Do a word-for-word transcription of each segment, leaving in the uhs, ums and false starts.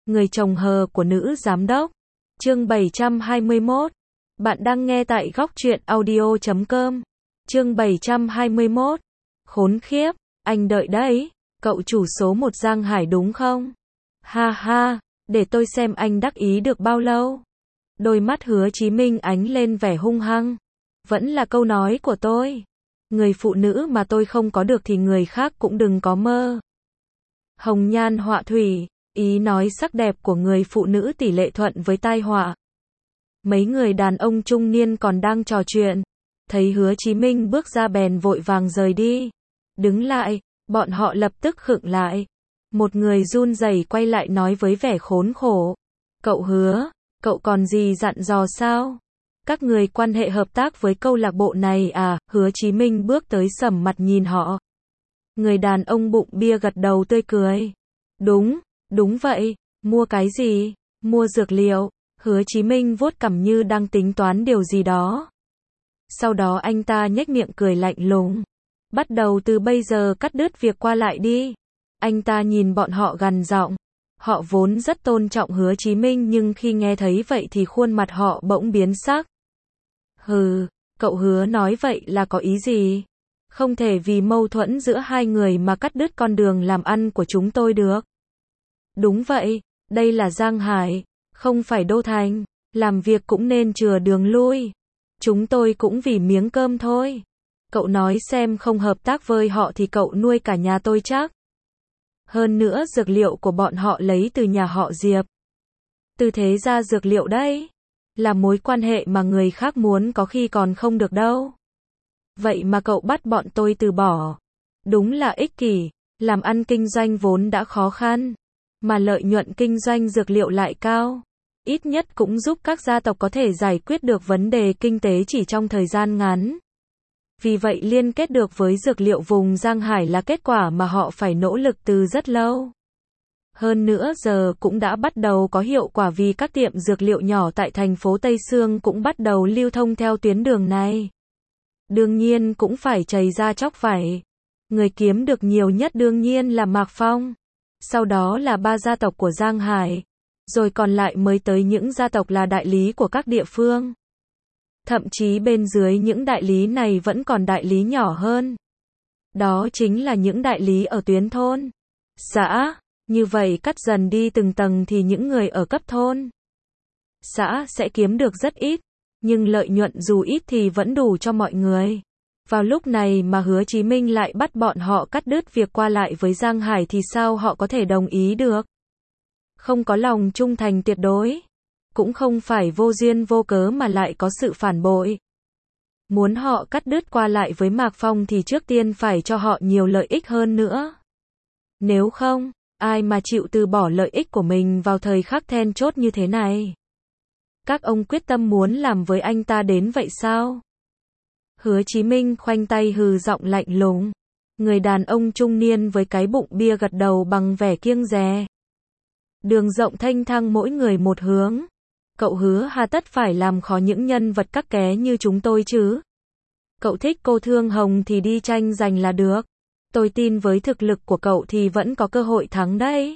Người chồng hờ của nữ giám đốc. Chương bảy trăm hai mươi mốt. Bạn đang nghe tại góc truyện audio chấm com. Chương bảy trăm hai mươi mốt. Khốn khiếp, anh đợi đấy. Cậu chủ số một Giang Hải đúng không? Ha ha, để tôi xem anh đắc ý được bao lâu. Đôi mắt Hứa Chí Minh ánh lên vẻ hung hăng. Vẫn là câu nói của tôi. Người phụ nữ mà tôi không có được thì người khác cũng đừng có mơ. Hồng nhan họa thủy, ý nói sắc đẹp của người phụ nữ tỷ lệ thuận với tai họa. Mấy người đàn ông trung niên còn đang trò chuyện, thấy Hứa Chí Minh bước ra bèn vội vàng rời đi. Đứng lại, bọn họ lập tức khựng lại. Một người run rẩy quay lại nói với vẻ khốn khổ. Cậu Hứa, cậu còn gì dặn dò sao? Các người quan hệ hợp tác với câu lạc bộ này à? Hứa Chí Minh bước tới sầm mặt nhìn họ. Người đàn ông bụng bia gật đầu tươi cười. Đúng, đúng vậy, mua cái gì? Mua dược liệu. Hứa Chí Minh vuốt cằm như đang tính toán điều gì đó. Sau đó anh ta nhếch miệng cười lạnh lùng. Bắt đầu từ bây giờ cắt đứt việc qua lại đi. Anh ta nhìn bọn họ gằn giọng. Họ vốn rất tôn trọng Hứa Chí Minh nhưng khi nghe thấy vậy thì khuôn mặt họ bỗng biến sắc. Hừ, cậu Hứa nói vậy là có ý gì? Không thể vì mâu thuẫn giữa hai người mà cắt đứt con đường làm ăn của chúng tôi được. Đúng vậy, đây là Giang Hải, không phải Đô Thành, làm việc cũng nên chừa đường lui. Chúng tôi cũng vì miếng cơm thôi. Cậu nói xem không hợp tác với họ thì cậu nuôi cả nhà tôi chắc. Hơn nữa dược liệu của bọn họ lấy từ nhà họ Diệp. Từ thế ra dược liệu đấy, là mối quan hệ mà người khác muốn có khi còn không được đâu. Vậy mà cậu bắt bọn tôi từ bỏ. Đúng là ích kỷ, làm ăn kinh doanh vốn đã khó khăn, mà lợi nhuận kinh doanh dược liệu lại cao. Ít nhất cũng giúp các gia tộc có thể giải quyết được vấn đề kinh tế chỉ trong thời gian ngắn. Vì vậy liên kết được với dược liệu vùng Giang Hải là kết quả mà họ phải nỗ lực từ rất lâu. Hơn nữa giờ cũng đã bắt đầu có hiệu quả vì các tiệm dược liệu nhỏ tại thành phố Tây Sương cũng bắt đầu lưu thông theo tuyến đường này. Đương nhiên cũng phải chầy ra chóc vải. Người kiếm được nhiều nhất đương nhiên là Mạc Phong. Sau đó là ba gia tộc của Giang Hải. Rồi còn lại mới tới những gia tộc là đại lý của các địa phương. Thậm chí bên dưới những đại lý này vẫn còn đại lý nhỏ hơn. Đó chính là những đại lý ở tuyến thôn, xã. Như vậy cắt dần đi từng tầng thì những người ở cấp thôn, xã sẽ kiếm được rất ít. Nhưng lợi nhuận dù ít thì vẫn đủ cho mọi người. Vào lúc này mà Hứa Chí Minh lại bắt bọn họ cắt đứt việc qua lại với Giang Hải thì sao họ có thể đồng ý được? Không có lòng trung thành tuyệt đối. Cũng không phải vô duyên vô cớ mà lại có sự phản bội. Muốn họ cắt đứt qua lại với Mạc Phong thì trước tiên phải cho họ nhiều lợi ích hơn nữa. Nếu không, ai mà chịu từ bỏ lợi ích của mình vào thời khắc then chốt như thế này? Các ông quyết tâm muốn làm với anh ta đến vậy sao? Hứa Chí Minh khoanh tay hừ giọng lạnh lùng. Người đàn ông trung niên với cái bụng bia gật đầu bằng vẻ kiêng dè. Đường rộng thênh thang mỗi người một hướng. Cậu Hứa hà tất phải làm khó những nhân vật các ké như chúng tôi chứ? Cậu thích cô Thương Hồng thì đi tranh giành là được. Tôi tin với thực lực của cậu thì vẫn có cơ hội thắng đấy.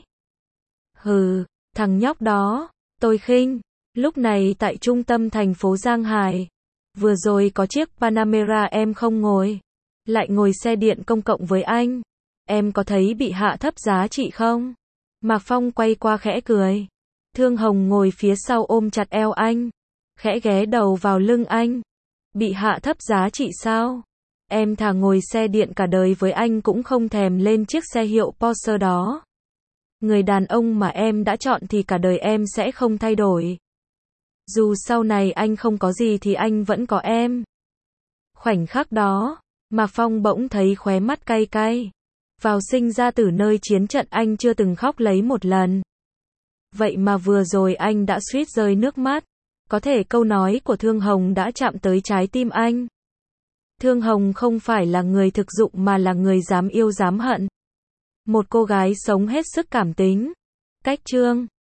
Hừ, thằng nhóc đó, tôi khinh. Lúc này tại trung tâm thành phố Giang Hải, vừa rồi có chiếc Panamera em không ngồi, lại ngồi xe điện công cộng với anh. Em có thấy bị hạ thấp giá trị không? Mạc Phong quay qua khẽ cười. Thương Hồng ngồi phía sau ôm chặt eo anh, khẽ ghé đầu vào lưng anh. Bị hạ thấp giá trị sao? Em thà ngồi xe điện cả đời với anh cũng không thèm lên chiếc xe hiệu Porsche đó. Người đàn ông mà em đã chọn thì cả đời em sẽ không thay đổi. Dù sau này anh không có gì thì anh vẫn có em. Khoảnh khắc đó, Mạc Phong bỗng thấy khóe mắt cay cay. Vào sinh ra từ nơi chiến trận anh chưa từng khóc lấy một lần. Vậy mà vừa rồi anh đã suýt rơi nước mắt. Có thể câu nói của Thương Hồng đã chạm tới trái tim anh. Thương Hồng không phải là người thực dụng mà là người dám yêu dám hận. Một cô gái sống hết sức cảm tính. Cách chương